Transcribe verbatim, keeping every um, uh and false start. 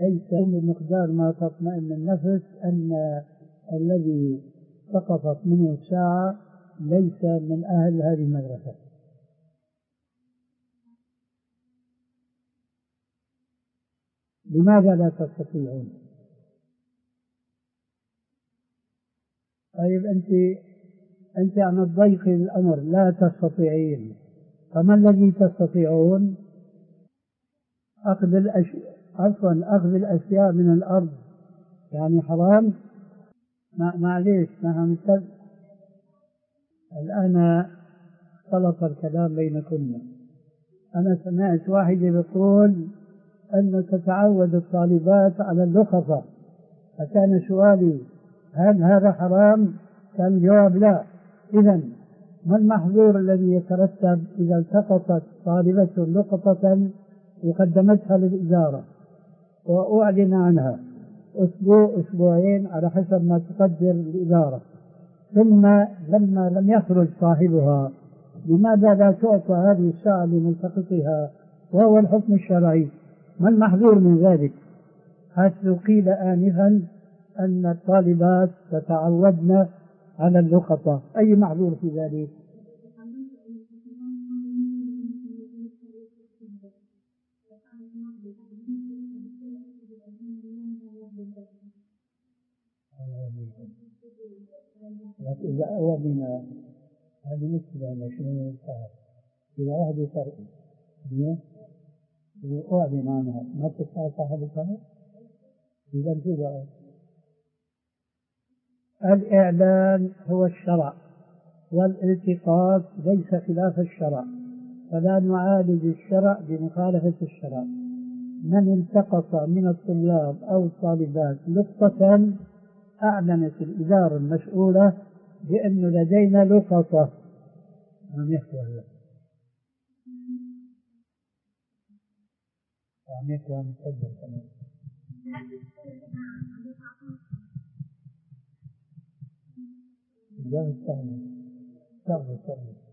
ليس بمقدار ما تطمئن النفس أن الذي سقطت منه الساعة ليس من أهل هذه المدرسة. لماذا لا تستطيعون؟ طيب أنت أنت عن الضيق الأمر لا تستطيعين، فما الذي تستطيعون؟ أخذ الأشياء عفوا أخذ الأشياء من الأرض يعني حرام؟ معليش نحن الآن اختلط الكلام بينكم. أنا سمعت واحد يقول أن تتعود الطالبات على اللقطة، فكان سؤالي هل هذا حرام؟ كان الجواب لا. إذن ما المحظور الذي يترتب إذا التقطت طالبة لقطة وقدمتها للإدارة وأعلن عنها أسبوع أسبوعين على حسب ما تقدر الإدارة، ثم لما لم يخرج صاحبها لماذا لا تعطى هذه الساعة لملتقطها وهو الحكم الشرعي؟ ما المحظور من ذلك؟ حيث قيل آنفا أن الطالبات تتعودن على اللقطة، أي محظور في ذلك؟ إذا أولنا هذه مشكلة مشكلة الفهم. إذا واحد يسرق دنيا وأعلن عنها ما تستطيع صاحب الفهم؟ إذا كذا الإعلان هو الشرع والالتقاط ليس خلاف الشرع، فلا نعالج الشرع بمخالفة الشرع. من التقط من الطلاب أو الطالبات لقطة أعلنت الإدارة المسؤولة بأن لدينا لقطة من يخوى الله وعن يخوى متجر كمان الله استعمل استعمل استعمل